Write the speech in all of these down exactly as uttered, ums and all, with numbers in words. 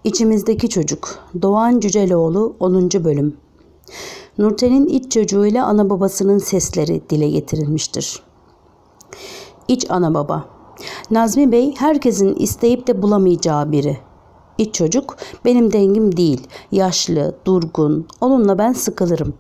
İçimizdeki Çocuk Doğan Cüceloğlu onuncu Bölüm. Nurten'in iç çocuğuyla ana babasının sesleri dile getirilmiştir. İç ana baba. Nazmi Bey herkesin isteyip de bulamayacağı biri. İç çocuk benim dengim değil. Yaşlı, durgun. Onunla ben sıkılırım.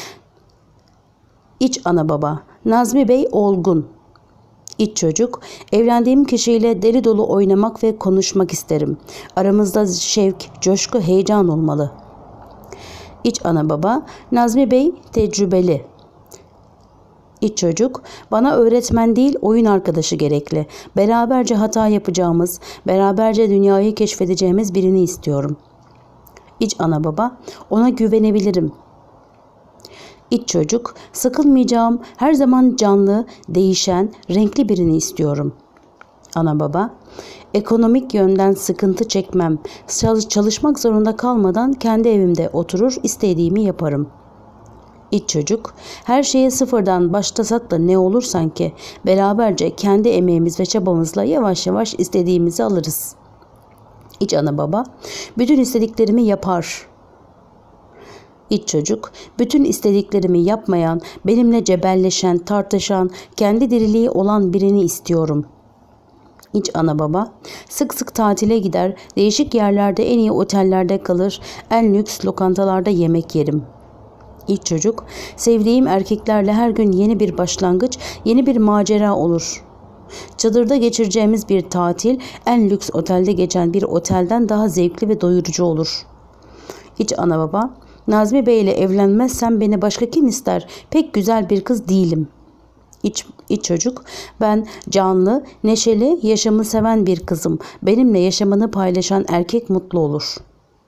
İç ana baba. Nazmi Bey olgun. İç çocuk, evlendiğim kişiyle deli dolu oynamak ve konuşmak isterim. Aramızda şevk, coşku, heyecan olmalı. İç ana baba, Nazmi Bey tecrübeli. İç çocuk, bana öğretmen değil oyun arkadaşı gerekli. Beraberce hata yapacağımız, beraberce dünyayı keşfedeceğimiz birini istiyorum. İç ana baba, ona güvenebilirim. İç çocuk, sıkılmayacağım, her zaman canlı, değişen, renkli birini istiyorum. Ana baba, ekonomik yönden sıkıntı çekmem, çalışmak zorunda kalmadan kendi evimde oturur, istediğimi yaparım. İç çocuk, her şeye sıfırdan başlasak da ne olur sanki, beraberce kendi emeğimiz ve çabamızla yavaş yavaş istediğimizi alırız. İç ana baba, bütün istediklerimi yapar. İç çocuk, bütün istediklerimi yapmayan, benimle cebelleşen, tartışan, kendi diriliği olan birini istiyorum. İç ana baba, sık sık tatile gider, değişik yerlerde en iyi otellerde kalır, en lüks lokantalarda yemek yerim. İç çocuk, sevdiğim erkeklerle her gün yeni bir başlangıç, yeni bir macera olur. Çadırda geçireceğimiz bir tatil, en lüks otelde geçen bir otelden daha zevkli ve doyurucu olur. İç ana baba, Nazmi Bey ile evlenmezsem beni başka kim ister? Pek güzel bir kız değilim. İç, iç çocuk, ben canlı, neşeli, yaşamı seven bir kızım. Benimle yaşamını paylaşan erkek mutlu olur.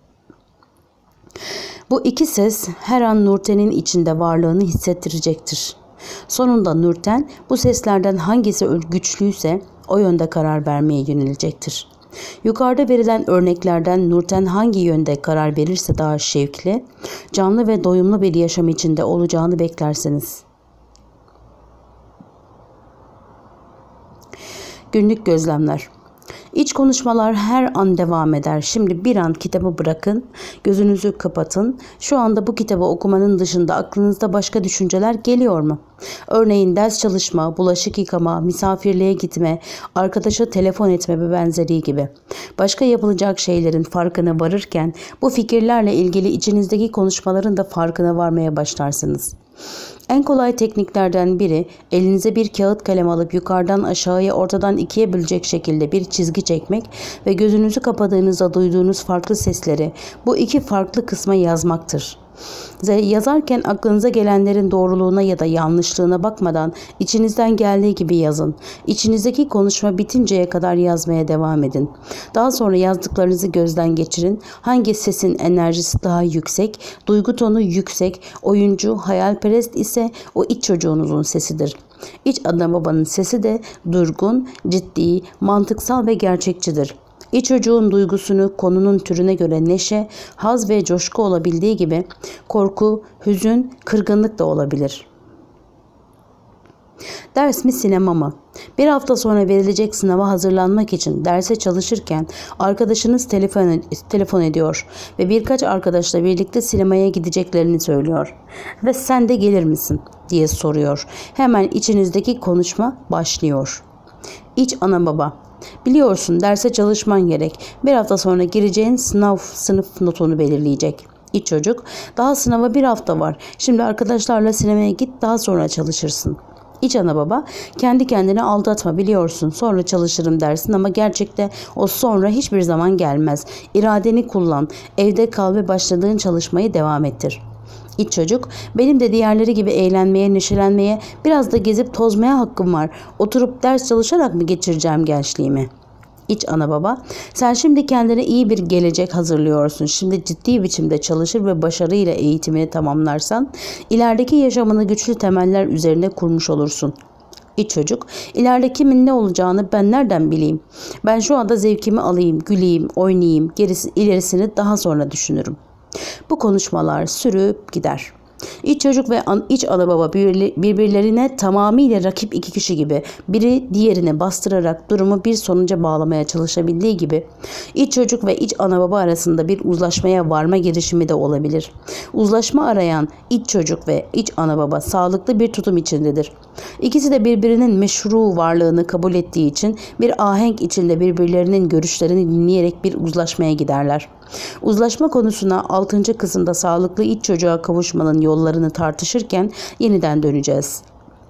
Bu iki ses her an Nurten'in içinde varlığını hissettirecektir. Sonunda Nurten bu seslerden hangisi güçlüyse o yönde karar vermeye yönelecektir. Yukarıda verilen örneklerden Nurten hangi yönde karar verirse daha şevkli, canlı ve doyumlu bir yaşam içinde olacağını beklersiniz. Günlük gözlemler. İç konuşmalar her an devam eder. Şimdi bir an kitabı bırakın, gözünüzü kapatın. Şu anda bu kitabı okumanın dışında aklınızda başka düşünceler geliyor mu? Örneğin ders çalışma, bulaşık yıkama, misafirliğe gitme, arkadaşa telefon etme ve benzeri gibi. Başka yapılacak şeylerin farkına varırken bu fikirlerle ilgili içinizdeki konuşmaların da farkına varmaya başlarsınız. En kolay tekniklerden biri elinize bir kağıt kalem alıp yukarıdan aşağıya ortadan ikiye bölecek şekilde bir çizgi çekmek ve gözünüzü kapadığınızda duyduğunuz farklı sesleri bu iki farklı kısma yazmaktır. Yazarken aklınıza gelenlerin doğruluğuna ya da yanlışlığına bakmadan içinizden geldiği gibi yazın. İçinizdeki konuşma bitinceye kadar yazmaya devam edin. Daha sonra yazdıklarınızı gözden geçirin. Hangi sesin enerjisi daha yüksek, duygu tonu yüksek, oyuncu, hayalperest ise o iç çocuğunuzun sesidir. İç ana babanın sesi de durgun, ciddi, mantıksal ve gerçekçidir. İç çocuğun duygusunu konunun türüne göre neşe, haz ve coşku olabildiği gibi korku, hüzün, kırgınlık da olabilir. Ders mi sinema mı? Bir hafta sonra verilecek sınava hazırlanmak için derse çalışırken arkadaşınız telefon, telefon ediyor ve birkaç arkadaşla birlikte sinemaya gideceklerini söylüyor. Ve sen de gelir misin diye soruyor. Hemen içinizdeki konuşma başlıyor. İç ana baba. Biliyorsun derse çalışman gerek. Bir hafta sonra gireceğin sınav sınıf notunu belirleyecek. İç çocuk, daha sınava bir hafta var. Şimdi arkadaşlarla sinemaya git, daha sonra çalışırsın. İç ana baba, kendi kendini aldatma, biliyorsun. Sonra çalışırım dersin ama gerçekte o sonra hiçbir zaman gelmez. İradeni kullan, evde kal ve başladığın çalışmayı devam ettir. İç çocuk, benim de diğerleri gibi eğlenmeye, neşelenmeye, biraz da gezip tozmaya hakkım var. Oturup ders çalışarak mı geçireceğim gençliğimi? İç ana baba, sen şimdi kendine iyi bir gelecek hazırlıyorsun. Şimdi ciddi biçimde çalışır ve başarıyla eğitimini tamamlarsan, ilerideki yaşamını güçlü temeller üzerine kurmuş olursun. İç çocuk, ileride kimin ne olacağını ben nereden bileyim? Ben şu anda zevkimi alayım, güleyim, oynayayım, gerisi, ilerisini daha sonra düşünürüm. Bu konuşmalar sürüp gider. İç çocuk ve an, iç ana baba birbirlerine tamamıyla rakip iki kişi gibi, biri diğerini bastırarak durumu bir sonuca bağlamaya çalışabildiği gibi iç çocuk ve iç ana baba arasında bir uzlaşmaya varma girişimi de olabilir. Uzlaşma arayan iç çocuk ve iç ana baba sağlıklı bir tutum içindedir. İkisi de birbirinin meşru varlığını kabul ettiği için bir ahenk içinde birbirlerinin görüşlerini dinleyerek bir uzlaşmaya giderler. Uzlaşma konusuna altıncı kısımda sağlıklı iç çocuğa kavuşmanın yollarını tartışırken yeniden döneceğiz.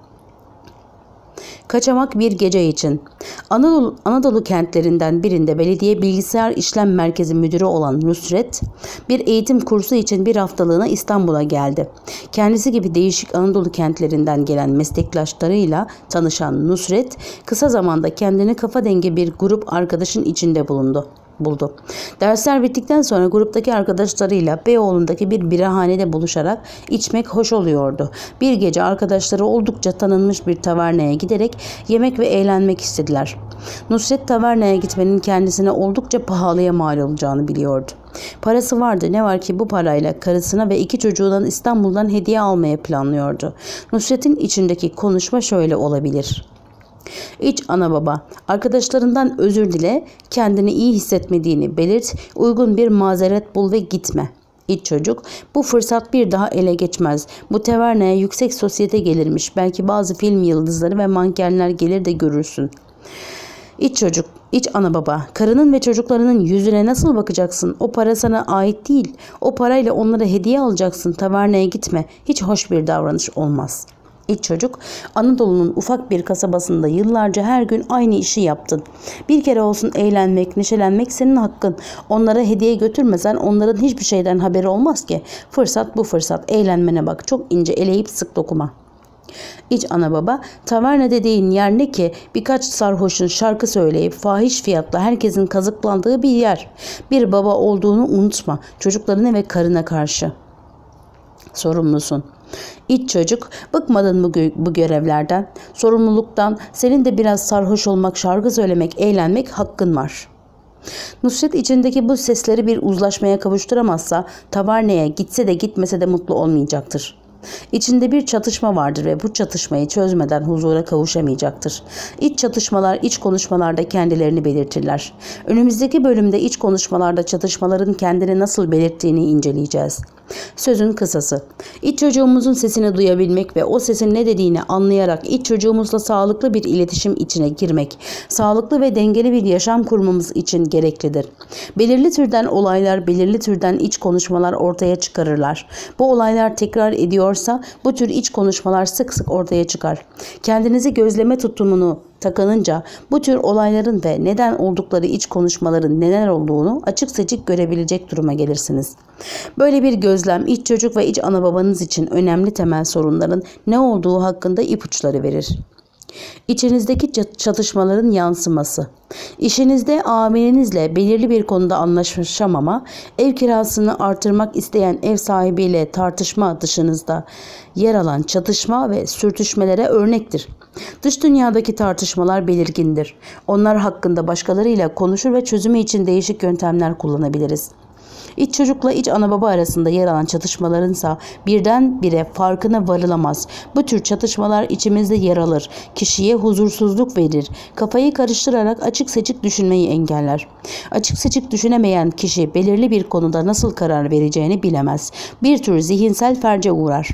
Kaçamak bir gece için. Anadolu, Anadolu kentlerinden birinde belediye bilgisayar işlem merkezi müdürü olan Nusret, bir eğitim kursu için bir haftalığına İstanbul'a geldi. Kendisi gibi değişik Anadolu kentlerinden gelen meslektaşlarıyla tanışan Nusret, kısa zamanda kendini kafa dengi bir grup arkadaşın içinde bulundu. buldu. Dersler bittikten sonra gruptaki arkadaşlarıyla Beyoğlu'ndaki bir birahanede buluşarak içmek hoş oluyordu. Bir gece arkadaşları oldukça tanınmış bir tavernaya giderek yemek ve eğlenmek istediler. Nusret tavernaya gitmenin kendisine oldukça pahalıya mal olacağını biliyordu. Parası vardı, ne var ki bu parayla karısına ve iki çocuğundan İstanbul'dan hediye almaya planlıyordu. Nusret'in içindeki konuşma şöyle olabilir: İç ana baba, arkadaşlarından özür dile, kendini iyi hissetmediğini belirt, uygun bir mazeret bul ve gitme. İç çocuk, bu fırsat bir daha ele geçmez. Bu tavernaya yüksek sosyete gelirmiş. Belki bazı film yıldızları ve mankenler gelir de görürsün. İç çocuk, iç ana baba, karının ve çocuklarının yüzüne nasıl bakacaksın? O para sana ait değil. O parayla onlara hediye alacaksın. Tavernaya gitme. Hiç hoş bir davranış olmaz. İç çocuk, Anadolu'nun ufak bir kasabasında yıllarca her gün aynı işi yaptın. Bir kere olsun eğlenmek, neşelenmek senin hakkın. Onlara hediye götürmesen onların hiçbir şeyden haberi olmaz ki. Fırsat bu fırsat. Eğlenmene bak. Çok ince eleyip sık dokuma. İç ana baba, taverna dediğin yer ne ki? Birkaç sarhoşun şarkı söyleyip fahiş fiyatla herkesin kazıklandığı bir yer. Bir baba olduğunu unutma. Çocuklarına ve karına karşı sorumlusun. İç çocuk, bıkmadın mı bu görevlerden, sorumluluktan? Senin de biraz sarhoş olmak, şarkı söylemek, eğlenmek hakkın var. Nusret içindeki bu sesleri bir uzlaşmaya kavuşturamazsa taverneye gitse de gitmese de mutlu olmayacaktır. İçinde bir çatışma vardır ve bu çatışmayı çözmeden huzura kavuşamayacaktır. İç çatışmalar iç konuşmalarda kendilerini belirtirler. Önümüzdeki bölümde iç konuşmalarda çatışmaların kendini nasıl belirttiğini inceleyeceğiz. Sözün kısası. İç çocuğumuzun sesini duyabilmek ve o sesin ne dediğini anlayarak iç çocuğumuzla sağlıklı bir iletişim içine girmek, sağlıklı ve dengeli bir yaşam kurmamız için gereklidir. Belirli türden olaylar, belirli türden iç konuşmalar ortaya çıkarırlar. Bu olaylar tekrar ediyorsa bu tür iç konuşmalar sık sık ortaya çıkar. Kendinizi gözleme tutumunu takınınca bu tür olayların ve neden oldukları iç konuşmaların neler olduğunu açık seçik görebilecek duruma gelirsiniz. Böyle bir gözlem iç çocuk ve iç ana babanız için önemli temel sorunların ne olduğu hakkında ipuçları verir. İçinizdeki çatışmaların yansıması. İşinizde amirinizle belirli bir konuda anlaşamama, ev kirasını artırmak isteyen ev sahibiyle tartışma dışınızda yer alan çatışma ve sürtüşmelere örnektir. Dış dünyadaki tartışmalar belirgindir. Onlar hakkında başkalarıyla konuşur ve çözümü için değişik yöntemler kullanabiliriz. İç çocukla iç ana baba arasında yer alan çatışmalarınsa birdenbire farkına varılamaz. Bu tür çatışmalar içimizde yer alır, kişiye huzursuzluk verir, kafayı karıştırarak açık seçik düşünmeyi engeller. Açık seçik düşünemeyen kişi belirli bir konuda nasıl karar vereceğini bilemez. Bir tür zihinsel felce uğrar.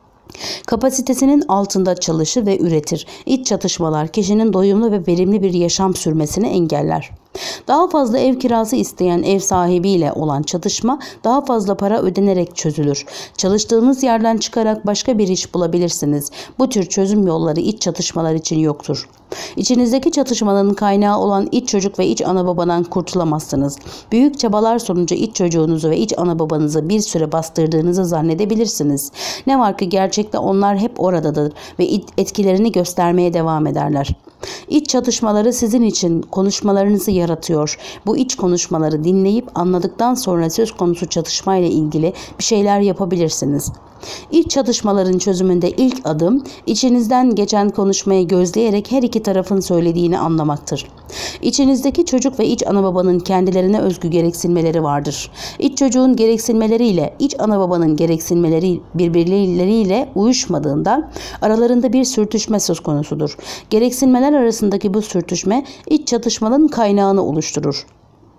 Kapasitesinin altında çalışır ve üretir. İç çatışmalar kişinin doyumlu ve verimli bir yaşam sürmesini engeller. Daha fazla ev kirası isteyen ev sahibiyle olan çatışma daha fazla para ödenerek çözülür. Çalıştığınız yerden çıkarak başka bir iş bulabilirsiniz. Bu tür çözüm yolları iç çatışmalar için yoktur. İçinizdeki çatışmanın kaynağı olan iç çocuk ve iç ana babadan kurtulamazsınız. Büyük çabalar sonucu iç çocuğunuzu ve iç ana babanızı bir süre bastırdığınızı zannedebilirsiniz. Ne var ki gerçekte onlar hep oradadır ve etkilerini göstermeye devam ederler. İç çatışmaları sizin için konuşmalarınızı yaratıyor. Bu iç konuşmaları dinleyip anladıktan sonra söz konusu çatışmayla ilgili bir şeyler yapabilirsiniz. İç çatışmaların çözümünde ilk adım, içinizden geçen konuşmayı gözleyerek her iki tarafın söylediğini anlamaktır. İçinizdeki çocuk ve iç ana babanın kendilerine özgü gereksinmeleri vardır. İç çocuğun gereksinmeleriyle iç ana babanın gereksinmeleri birbirleriyle uyuşmadığında aralarında bir sürtüşme söz konusudur. Gereksinmeler arasındaki bu sürtüşme iç çatışmanın kaynağını oluşturur.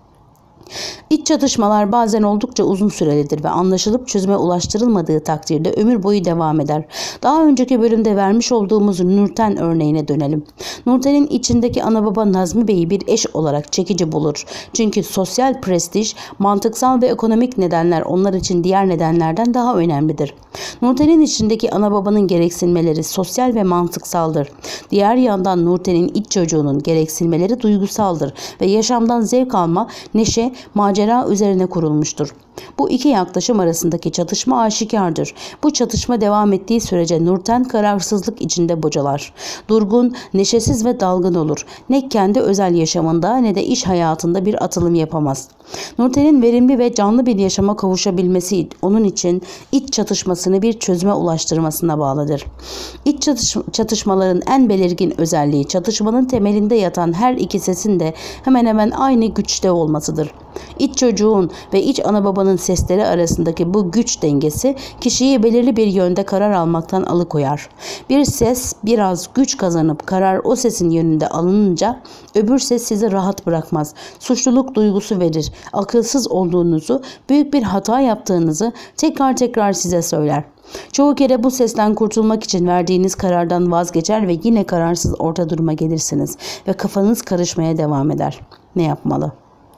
İç çatışmalar bazen oldukça uzun sürelidir ve anlaşılıp çözüme ulaştırılmadığı takdirde ömür boyu devam eder. Daha önceki bölümde vermiş olduğumuz Nurten örneğine dönelim. Nurten'in içindeki ana baba Nazmi Bey'i bir eş olarak çekici bulur. Çünkü sosyal prestij, mantıksal ve ekonomik nedenler onlar için diğer nedenlerden daha önemlidir. Nurten'in içindeki ana babanın gereksinmeleri sosyal ve mantıksaldır. Diğer yandan Nurten'in iç çocuğunun gereksinmeleri duygusaldır ve yaşamdan zevk alma, neşe, macera üzerine kurulmuştur. Bu iki yaklaşım arasındaki çatışma aşikardır. Bu çatışma devam ettiği sürece Nurten kararsızlık içinde bocalar. Durgun, neşesiz ve dalgın olur. Ne kendi özel yaşamında ne de iş hayatında bir atılım yapamaz. Nurten'in verimli ve canlı bir yaşama kavuşabilmesi onun için iç çatışmasını bir çözüme ulaştırmasına bağlıdır. İç çatış çatışmaların en belirgin özelliği çatışmanın temelinde yatan her iki sesin de hemen hemen aynı güçte olmasıdır. İç çocuğun ve iç ana babanın sesleri arasındaki bu güç dengesi kişiyi belirli bir yönde karar almaktan alıkoyar. Bir ses biraz güç kazanıp karar o sesin yönünde alınınca öbür ses sizi rahat bırakmaz. Suçluluk duygusu verir. Akılsız olduğunuzu, büyük bir hata yaptığınızı tekrar tekrar size söyler. Çoğu kere bu sesten kurtulmak için verdiğiniz karardan vazgeçer ve yine kararsız orta duruma gelirsiniz ve kafanız karışmaya devam eder. Ne yapmalı?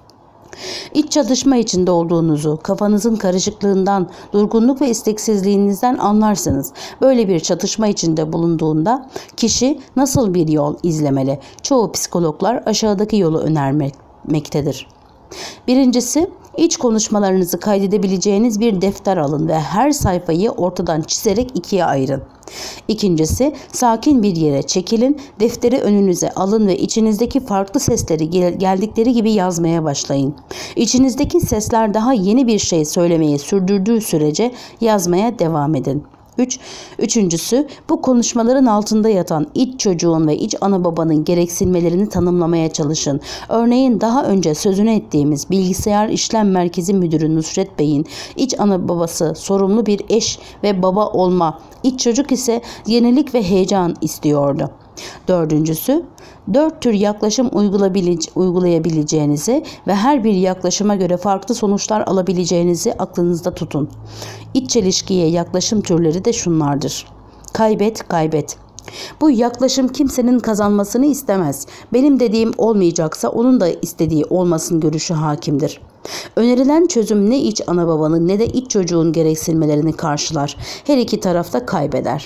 İç çatışma içinde olduğunuzu, kafanızın karışıklığından, durgunluk ve isteksizliğinizden anlarsınız. Böyle bir çatışma içinde bulunduğunda kişi nasıl bir yol izlemeli? Çoğu psikologlar aşağıdaki yolu önermektedir. Birincisi, İç konuşmalarınızı kaydedebileceğiniz bir defter alın ve her sayfayı ortadan çizerek ikiye ayırın. İkincisi, sakin bir yere çekilin, defteri önünüze alın ve içinizdeki farklı sesleri gel- geldikleri gibi yazmaya başlayın. İçinizdeki sesler daha yeni bir şey söylemeyi sürdürdüğü sürece yazmaya devam edin. üç. Üçüncüsü, bu konuşmaların altında yatan iç çocuğun ve iç ana babanın gereksinmelerini tanımlamaya çalışın. Örneğin daha önce sözünü ettiğimiz bilgisayar işlem merkezi müdürü Nusret Bey'in iç ana babası sorumlu bir eş ve baba olma, iç çocuk ise yenilik ve heyecan istiyordu. Dördüncüsü, dört tür yaklaşım uygulayabileceğinizi ve her bir yaklaşıma göre farklı sonuçlar alabileceğinizi aklınızda tutun. İç çelişkiye yaklaşım türleri de şunlardır. Kaybet, kaybet. Bu yaklaşım kimsenin kazanmasını istemez. Benim dediğim olmayacaksa onun da istediği olmasın görüşü hakimdir. Önerilen çözüm ne iç ana babanın ne de iç çocuğun gereksinmelerini karşılar. Her iki taraf da kaybeder.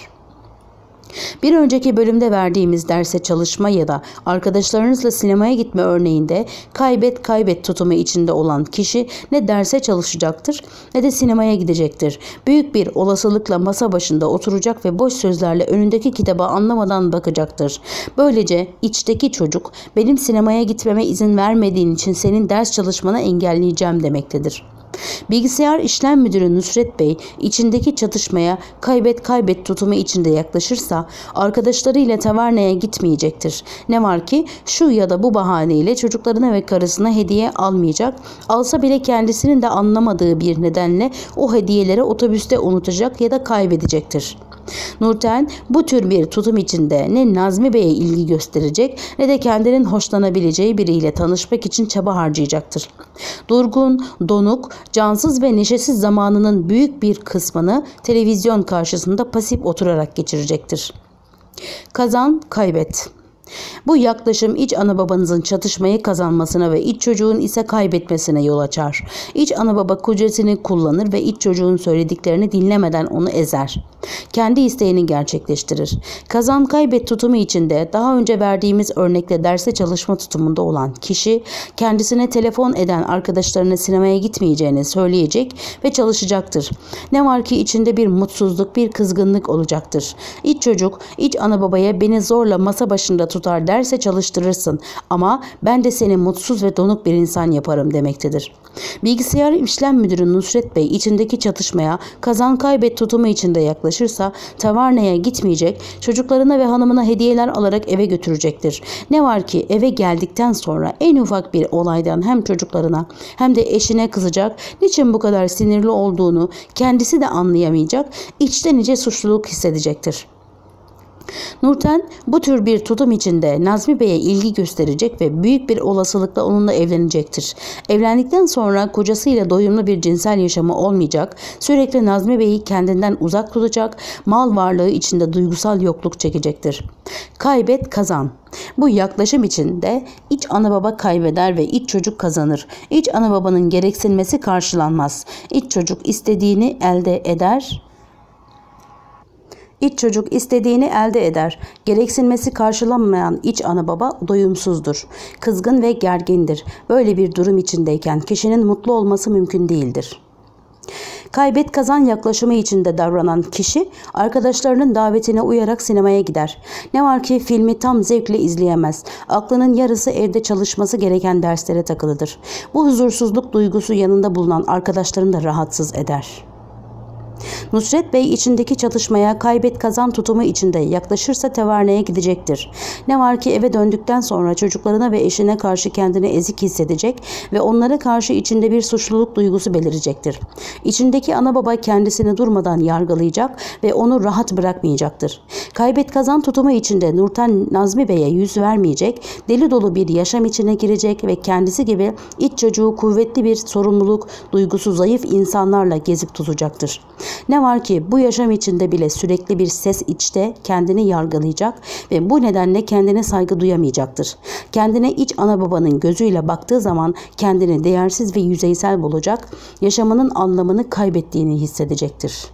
Bir önceki bölümde verdiğimiz derse çalışma ya da arkadaşlarınızla sinemaya gitme örneğinde kaybet kaybet tutumu içinde olan kişi ne derse çalışacaktır ne de sinemaya gidecektir. Büyük bir olasılıkla masa başında oturacak ve boş sözlerle önündeki kitaba anlamadan bakacaktır. Böylece içteki çocuk benim sinemaya gitmeme izin vermediğin için senin ders çalışmanı engelleyeceğim demektedir. Bilgisayar işlem müdürü Nusret Bey içindeki çatışmaya kaybet kaybet tutumu içinde yaklaşırsa arkadaşlarıyla tavernaya gitmeyecektir. Ne var ki şu ya da bu bahaneyle çocuklarına ve karısına hediye almayacak, alsa bile kendisinin de anlamadığı bir nedenle o hediyeleri otobüste unutacak ya da kaybedecektir. Nurten bu tür bir tutum içinde ne Nazmi Bey'e ilgi gösterecek ne de kendinin hoşlanabileceği biriyle tanışmak için çaba harcayacaktır. Durgun, donuk, cansız ve neşesiz zamanının büyük bir kısmını televizyon karşısında pasif oturarak geçirecektir. Kazan, kaybet. Bu yaklaşım iç ana babanızın çatışmayı kazanmasına ve iç çocuğun ise kaybetmesine yol açar. İç ana baba kudretini kullanır ve iç çocuğun söylediklerini dinlemeden onu ezer. Kendi isteğini gerçekleştirir. Kazan kaybet tutumu içinde daha önce verdiğimiz örnekle derse çalışma tutumunda olan kişi kendisine telefon eden arkadaşlarına sinemaya gitmeyeceğini söyleyecek ve çalışacaktır. Ne var ki içinde bir mutsuzluk, bir kızgınlık olacaktır. İç çocuk, iç ana babaya beni zorla masa başında tutar derse çalıştırırsın ama ben de seni mutsuz ve donuk bir insan yaparım demektedir. Bilgisayar işlem müdürü Nusret Bey içindeki çatışmaya kazan kaybet tutumu içinde yaklaşırsa taverneye gitmeyecek, çocuklarına ve hanımına hediyeler alarak eve götürecektir. Ne var ki eve geldikten sonra en ufak bir olaydan hem çocuklarına hem de eşine kızacak, niçin bu kadar sinirli olduğunu kendisi de anlayamayacak, içten içe suçluluk hissedecektir. Nurten bu tür bir tutum içinde Nazmi Bey'e ilgi gösterecek ve büyük bir olasılıkla onunla evlenecektir. Evlendikten sonra kocasıyla doyumlu bir cinsel yaşamı olmayacak, sürekli Nazmi Bey'i kendinden uzak tutacak, mal varlığı içinde duygusal yokluk çekecektir. Kaybet kazan. Bu yaklaşım içinde iç ana baba kaybeder ve iç çocuk kazanır. İç ana babanın gereksinmesi karşılanmaz. İç çocuk istediğini elde eder. İç çocuk istediğini elde eder. Gereksinmesi karşılanmayan iç ana baba doyumsuzdur. Kızgın ve gergindir. Böyle bir durum içindeyken kişinin mutlu olması mümkün değildir. Kaybet kazan yaklaşımı içinde davranan kişi arkadaşlarının davetine uyarak sinemaya gider. Ne var ki filmi tam zevkle izleyemez. Aklının yarısı evde çalışması gereken derslere takılıdır. Bu huzursuzluk duygusu yanında bulunan arkadaşlarını da rahatsız eder. Nusret Bey içindeki çatışmaya kaybet kazan tutumu içinde yaklaşırsa taverneye gidecektir. Ne var ki eve döndükten sonra çocuklarına ve eşine karşı kendini ezik hissedecek ve onlara karşı içinde bir suçluluk duygusu belirecektir. İçindeki ana baba kendisini durmadan yargılayacak ve onu rahat bırakmayacaktır. Kaybet kazan tutumu içinde Nurten Nazmi Bey'e yüz vermeyecek, deli dolu bir yaşam içine girecek ve kendisi gibi iç çocuğu kuvvetli bir sorumluluk duygusu zayıf insanlarla gezip tozacaktır. Ne var ki bu yaşam içinde bile sürekli bir ses içte kendini yargılayacak ve bu nedenle kendine saygı duyamayacaktır. Kendine iç ana babanın gözüyle baktığı zaman kendini değersiz ve yüzeysel bulacak, yaşamının anlamını kaybettiğini hissedecektir.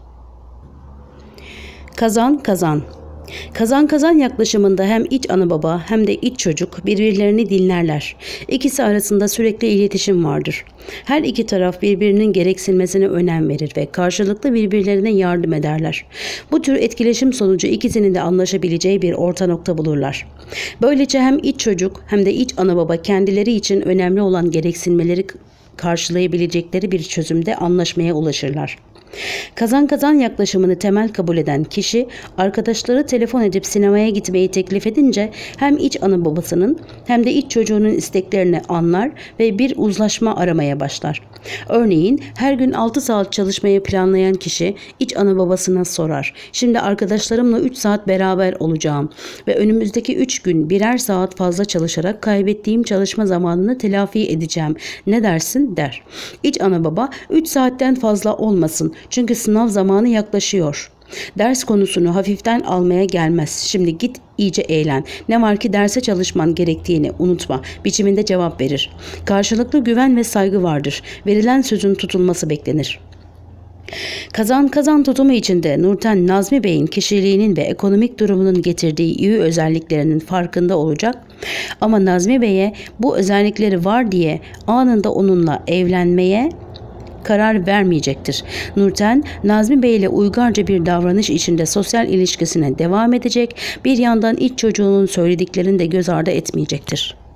Kazan kazan. Kazan kazan yaklaşımında hem iç ana baba hem de iç çocuk birbirlerini dinlerler. İkisi arasında sürekli iletişim vardır. Her iki taraf birbirinin gereksinmesine önem verir ve karşılıklı birbirlerine yardım ederler. Bu tür etkileşim sonucu ikisinin de anlaşabileceği bir orta nokta bulurlar. Böylece hem iç çocuk hem de iç ana baba kendileri için önemli olan gereksinmeleri karşılayabilecekleri bir çözümde anlaşmaya ulaşırlar. Kazan kazan yaklaşımını temel kabul eden kişi arkadaşları telefon edip sinemaya gitmeyi teklif edince hem iç ana babasının hem de iç çocuğunun isteklerini anlar ve bir uzlaşma aramaya başlar. Örneğin her gün altı saat çalışmayı planlayan kişi iç ana babasına sorar. Şimdi arkadaşlarımla üç saat beraber olacağım ve önümüzdeki üç gün birer saat fazla çalışarak kaybettiğim çalışma zamanını telafi edeceğim. Ne dersin der. İç ana baba üç saatten fazla olmasın. Çünkü sınav zamanı yaklaşıyor. Ders konusunu hafiften almaya gelmez. Şimdi git iyice eğlen. Ne var ki derse çalışman gerektiğini unutma biçiminde cevap verir. Karşılıklı güven ve saygı vardır. Verilen sözün tutulması beklenir. Kazan kazan tutumu içinde Nurten Nazmi Bey'in kişiliğinin ve ekonomik durumunun getirdiği iyi özelliklerinin farkında olacak ama Nazmi Bey'e bu özellikleri var diye anında onunla evlenmeye karar vermeyecektir. Nurten, Nazmi Bey ile uygarca bir davranış içinde sosyal ilişkisine devam edecek, bir yandan iç çocuğunun söylediklerini de göz ardı etmeyecektir.